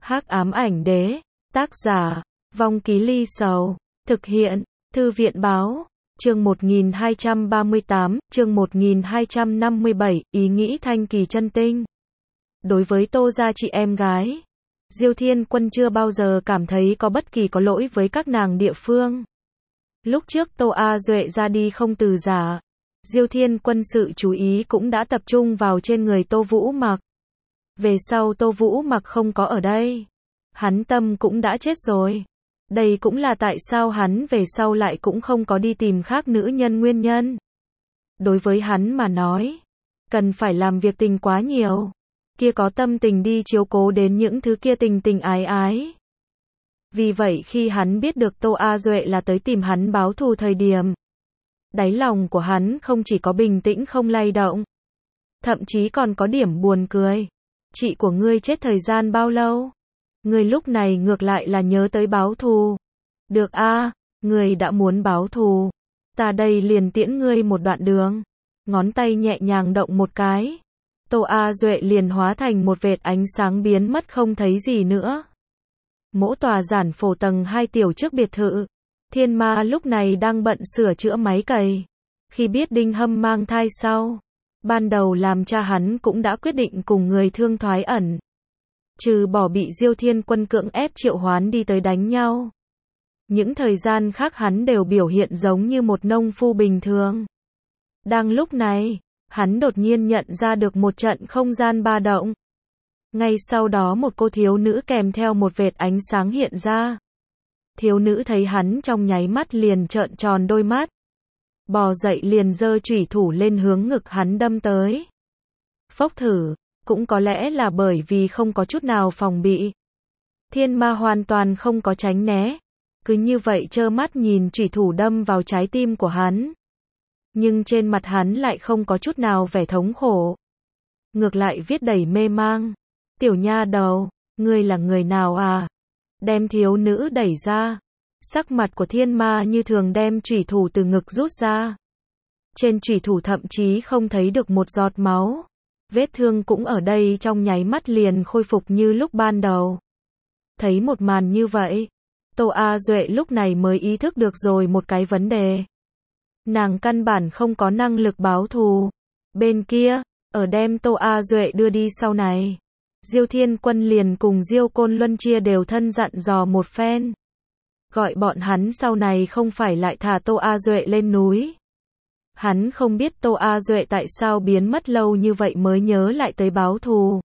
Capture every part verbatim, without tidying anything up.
Hắc ám ảnh đế, tác giả, Vong Ký Ly Sầu, thực hiện, Thư viện báo, chương một nghìn hai trăm ba mươi tám, chương một nghìn hai trăm năm mươi bảy, ý nghĩ thanh kỳ chân tinh. Đối với Tô gia chị em gái, Diêu Thiên Quân chưa bao giờ cảm thấy có bất kỳ có lỗi với các nàng địa phương. Lúc trước Tô A Duệ ra đi không từ giả, Diêu Thiên Quân sự chú ý cũng đã tập trung vào trên người Tô Vũ Mặc. Về sau Tô Vũ Mặc không có ở đây, hắn tâm cũng đã chết rồi. Đây cũng là tại sao hắn về sau lại cũng không có đi tìm khác nữ nhân nguyên nhân. Đối với hắn mà nói, cần phải làm việc tình quá nhiều, kia có tâm tình đi chiếu cố đến những thứ kia tình tình ái ái. Vì vậy khi hắn biết được Tô A Duệ là tới tìm hắn báo thù thời điểm, đáy lòng của hắn không chỉ có bình tĩnh không lay động, thậm chí còn có điểm buồn cười. Chị của ngươi chết thời gian bao lâu? Ngươi lúc này ngược lại là nhớ tới báo thù. Được a, à, ngươi đã muốn báo thù, ta đây liền tiễn ngươi một đoạn đường. Ngón tay nhẹ nhàng động một cái, Tô A Duệ liền hóa thành một vệt ánh sáng biến mất không thấy gì nữa. Mỗ tòa giản phổ tầng hai tiểu trước biệt thự, Thiên Ma lúc này đang bận sửa chữa máy cày. Khi biết Đinh Hâm mang thai sau, ban đầu làm cha hắn cũng đã quyết định cùng người thương thoái ẩn. Trừ bỏ bị Diêu Thiên Quân cưỡng ép triệu hoán đi tới đánh nhau, những thời gian khác hắn đều biểu hiện giống như một nông phu bình thường. Đang lúc này, hắn đột nhiên nhận ra được một trận không gian ba động. Ngay sau đó một cô thiếu nữ kèm theo một vệt ánh sáng hiện ra. Thiếu nữ thấy hắn trong nháy mắt liền trợn tròn đôi mắt, bò dậy liền giơ chủy thủ lên hướng ngực hắn đâm tới. Phốc thử, cũng có lẽ là bởi vì không có chút nào phòng bị, Thiên Ma hoàn toàn không có tránh né, cứ như vậy trơ mắt nhìn chủy thủ đâm vào trái tim của hắn. Nhưng trên mặt hắn lại không có chút nào vẻ thống khổ, ngược lại viết đầy mê mang. Tiểu nha đầu, ngươi là người nào à? Đem thiếu nữ đẩy ra. Sắc mặt của Thiên Ma như thường đem chủy thủ từ ngực rút ra. Trên chủy thủ thậm chí không thấy được một giọt máu. Vết thương cũng ở đây trong nháy mắt liền khôi phục như lúc ban đầu. Thấy một màn như vậy, Tô A Duệ lúc này mới ý thức được rồi một cái vấn đề. Nàng căn bản không có năng lực báo thù. Bên kia, ở đem Tô A Duệ đưa đi sau này, Diêu Thiên Quân liền cùng Diêu Côn Luân chia đều thân dặn dò một phen. Gọi bọn hắn sau này không phải lại thả Tô A Duệ lên núi. Hắn không biết Tô A Duệ tại sao biến mất lâu như vậy mới nhớ lại tới báo thù.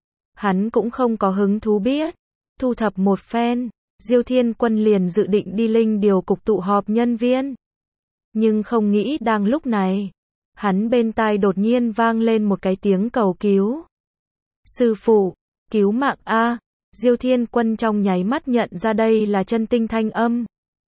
Hắn cũng không có hứng thú biết. Thu thập một phen, Diêu Thiên Quân liền dự định đi linh điều cục tụ họp nhân viên. Nhưng không nghĩ đang lúc này, hắn bên tai đột nhiên vang lên một cái tiếng cầu cứu. Sư phụ, cứu mạng a! Diêu Thiên Quân trong nháy mắt nhận ra đây là chân tinh thanh âm.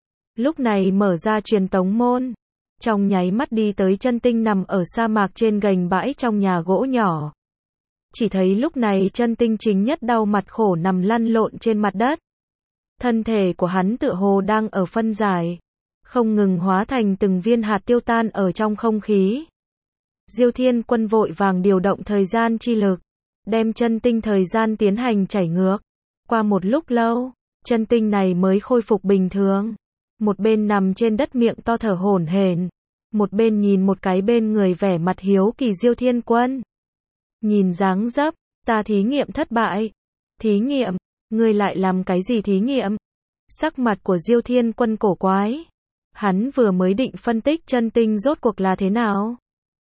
Lúc này mở ra truyền tống môn, trong nháy mắt đi tới chân tinh nằm ở sa mạc trên gành bãi trong nhà gỗ nhỏ. Chỉ thấy lúc này chân tinh chính nhất đau mặt khổ nằm lăn lộn trên mặt đất. Thân thể của hắn tựa hồ đang ở phân giải, không ngừng hóa thành từng viên hạt tiêu tan ở trong không khí. Diêu Thiên Quân vội vàng điều động thời gian chi lực, đem chân tinh thời gian tiến hành chảy ngược. Qua một lúc lâu, chân tinh này mới khôi phục bình thường. Một bên nằm trên đất miệng to thở hổn hển, một bên nhìn một cái bên người vẻ mặt hiếu kỳ Diêu Thiên Quân. Nhìn dáng dấp, ta thí nghiệm thất bại. Thí nghiệm? Ngươi lại làm cái gì thí nghiệm? Sắc mặt của Diêu Thiên Quân cổ quái. Hắn vừa mới định phân tích chân tinh rốt cuộc là thế nào.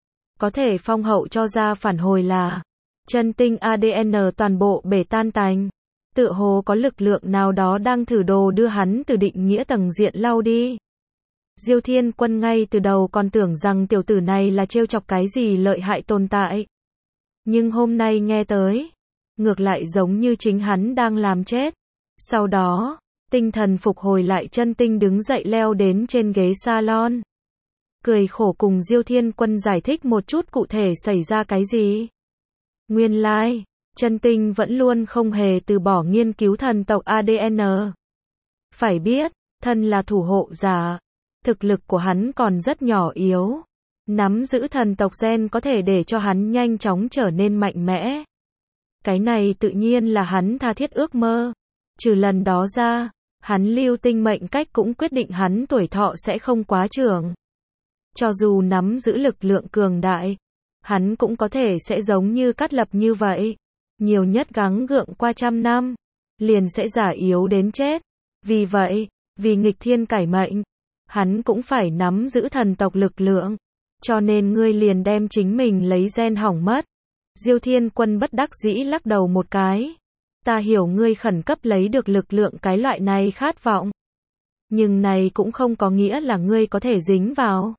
Có thể phong hậu cho ra phản hồi là chân tinh a đê en toàn bộ bể tan tành. Tựa hồ có lực lượng nào đó đang thử đồ đưa hắn từ định nghĩa tầng diện lao đi. Diêu Thiên Quân ngay từ đầu còn tưởng rằng tiểu tử này là trêu chọc cái gì lợi hại tồn tại. Nhưng hôm nay nghe tới, ngược lại giống như chính hắn đang làm chết. Sau đó, tinh thần phục hồi lại chân tinh đứng dậy leo đến trên ghế salon. Cười khổ cùng Diêu Thiên Quân giải thích một chút cụ thể xảy ra cái gì. Nguyên lai, like, chân tinh vẫn luôn không hề từ bỏ nghiên cứu thần tộc a đê en. Phải biết, thân là thủ hộ giả, thực lực của hắn còn rất nhỏ yếu. Nắm giữ thần tộc gen có thể để cho hắn nhanh chóng trở nên mạnh mẽ. Cái này tự nhiên là hắn tha thiết ước mơ. Trừ lần đó ra, hắn lưu tinh mệnh cách cũng quyết định hắn tuổi thọ sẽ không quá trưởng. Cho dù nắm giữ lực lượng cường đại, hắn cũng có thể sẽ giống như Cát Lập như vậy. Nhiều nhất gắng gượng qua trăm năm, liền sẽ già yếu đến chết. Vì vậy, vì nghịch thiên cải mệnh, hắn cũng phải nắm giữ thần tộc lực lượng. Cho nên ngươi liền đem chính mình lấy gen hỏng mất. Diêu Thiên Quân bất đắc dĩ lắc đầu một cái. Ta hiểu ngươi khẩn cấp lấy được lực lượng cái loại này khát vọng. Nhưng này cũng không có nghĩa là ngươi có thể dính vào.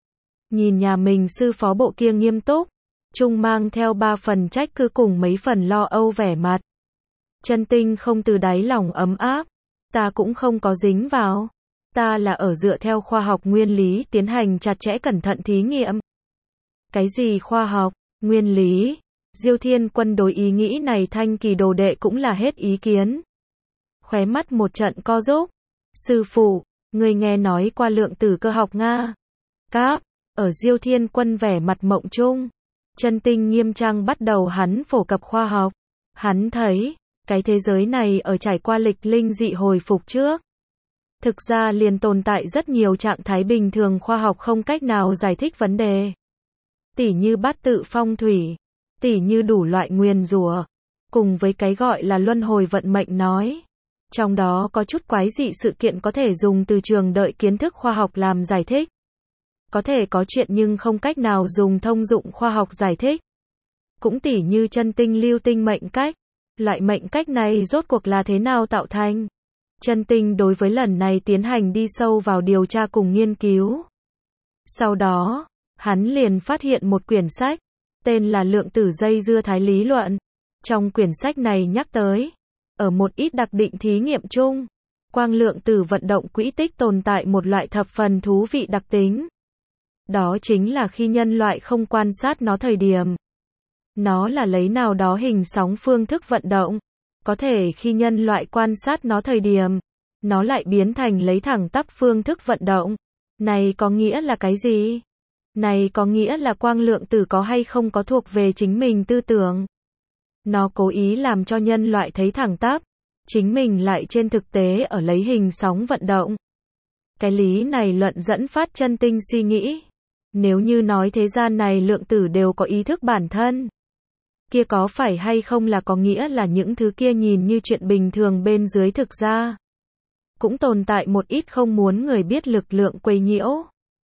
Nhìn nhà mình sư phó bộ kia nghiêm túc, trung mang theo ba phần trách cứ cùng mấy phần lo âu vẻ mặt. Chân Tinh không từ đáy lòng ấm áp. Ta cũng không có dính vào. Ta là ở dựa theo khoa học nguyên lý tiến hành chặt chẽ cẩn thận thí nghiệm. Cái gì khoa học, nguyên lý? Diêu Thiên Quân đối ý nghĩ này Thanh Kỳ đồ đệ cũng là hết ý kiến. Khóe mắt một trận co rúm. Sư phụ, người nghe nói qua lượng tử cơ học Nga. Cáp, ở Diêu Thiên Quân vẻ mặt mộng chung. Chân Tinh nghiêm trang bắt đầu hắn phổ cập khoa học. Hắn thấy, cái thế giới này ở trải qua lịch linh dị hồi phục trước. Thực ra liền tồn tại rất nhiều trạng thái bình thường khoa học không cách nào giải thích vấn đề. Tỉ như bát tự phong thủy, tỉ như đủ loại nguyền rủa, cùng với cái gọi là luân hồi vận mệnh nói. Trong đó có chút quái dị sự kiện có thể dùng từ trường đợi kiến thức khoa học làm giải thích. Có thể có chuyện nhưng không cách nào dùng thông dụng khoa học giải thích. Cũng tỉ như chân tinh lưu tinh mệnh cách. Loại mệnh cách này rốt cuộc là thế nào tạo thành? Chân Tinh đối với lần này tiến hành đi sâu vào điều tra cùng nghiên cứu. Sau đó, hắn liền phát hiện một quyển sách, tên là Lượng tử dây dưa thái lý luận. Trong quyển sách này nhắc tới, ở một ít đặc định thí nghiệm chung, quang lượng tử vận động quỹ tích tồn tại một loại thập phần thú vị đặc tính. Đó chính là khi nhân loại không quan sát nó thời điểm, nó là lấy nào đó hình sóng phương thức vận động. Có thể khi nhân loại quan sát nó thời điểm, nó lại biến thành lấy thẳng tắp phương thức vận động. Này có nghĩa là cái gì? Này có nghĩa là quang lượng tử có hay không có thuộc về chính mình tư tưởng. Nó cố ý làm cho nhân loại thấy thẳng tắp, chính mình lại trên thực tế ở lấy hình sóng vận động. Cái lý này luận dẫn phát Chân Tinh suy nghĩ. Nếu như nói thế gian này lượng tử đều có ý thức bản thân, kia có phải hay không là có nghĩa là những thứ kia nhìn như chuyện bình thường bên dưới thực ra cũng tồn tại một ít không muốn người biết lực lượng quấy nhiễu.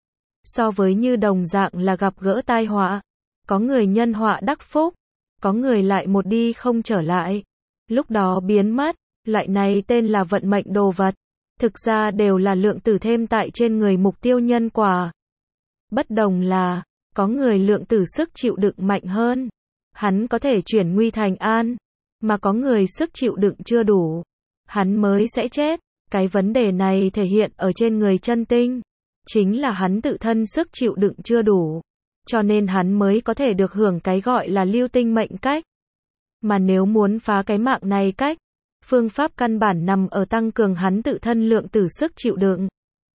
So với như đồng dạng là gặp gỡ tai họa, có người nhân họa đắc phúc, có người lại một đi không trở lại, lúc đó biến mất, loại này tên là vận mệnh đồ vật, thực ra đều là lượng tử thêm tại trên người mục tiêu nhân quả. Bất đồng là, có người lượng tử sức chịu đựng mạnh hơn, hắn có thể chuyển nguy thành an, mà có người sức chịu đựng chưa đủ, hắn mới sẽ chết. Cái vấn đề này thể hiện ở trên người Chân Tinh, chính là hắn tự thân sức chịu đựng chưa đủ, cho nên hắn mới có thể được hưởng cái gọi là lưu tinh mệnh cách. Mà nếu muốn phá cái mạng này cách, phương pháp căn bản nằm ở tăng cường hắn tự thân lượng tử sức chịu đựng,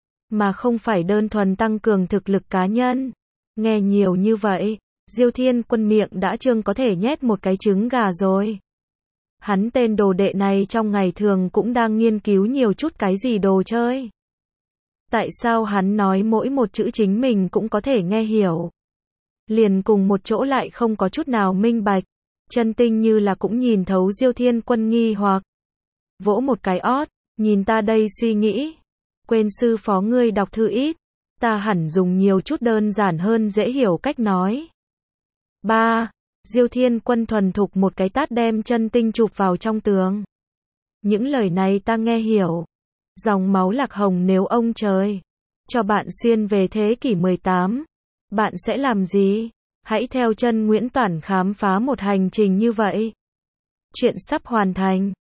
mà không phải đơn thuần tăng cường thực lực cá nhân. Nghe nhiều như vậy, Diêu Thiên Quân miệng đã trương có thể nhét một cái trứng gà rồi. Hắn tên đồ đệ này trong ngày thường cũng đang nghiên cứu nhiều chút cái gì đồ chơi. Tại sao hắn nói mỗi một chữ chính mình cũng có thể nghe hiểu? Liền cùng một chỗ lại không có chút nào minh bạch. Chân Tinh như là cũng nhìn thấu Diêu Thiên Quân nghi hoặc. Vỗ một cái ót, nhìn ta đây suy nghĩ. Quên sư phó ngươi đọc thư ít, ta hẳn dùng nhiều chút đơn giản hơn dễ hiểu cách nói. ba. Diêu Thiên Quân thuần thục một cái tát đem Chân Tinh chụp vào trong tường. Những lời này ta nghe hiểu. Dòng máu lạc hồng nếu ông trời cho bạn xuyên về thế kỷ mười tám, bạn sẽ làm gì? Hãy theo chân Nguyễn Toản khám phá một hành trình như vậy. Chuyện sắp hoàn thành.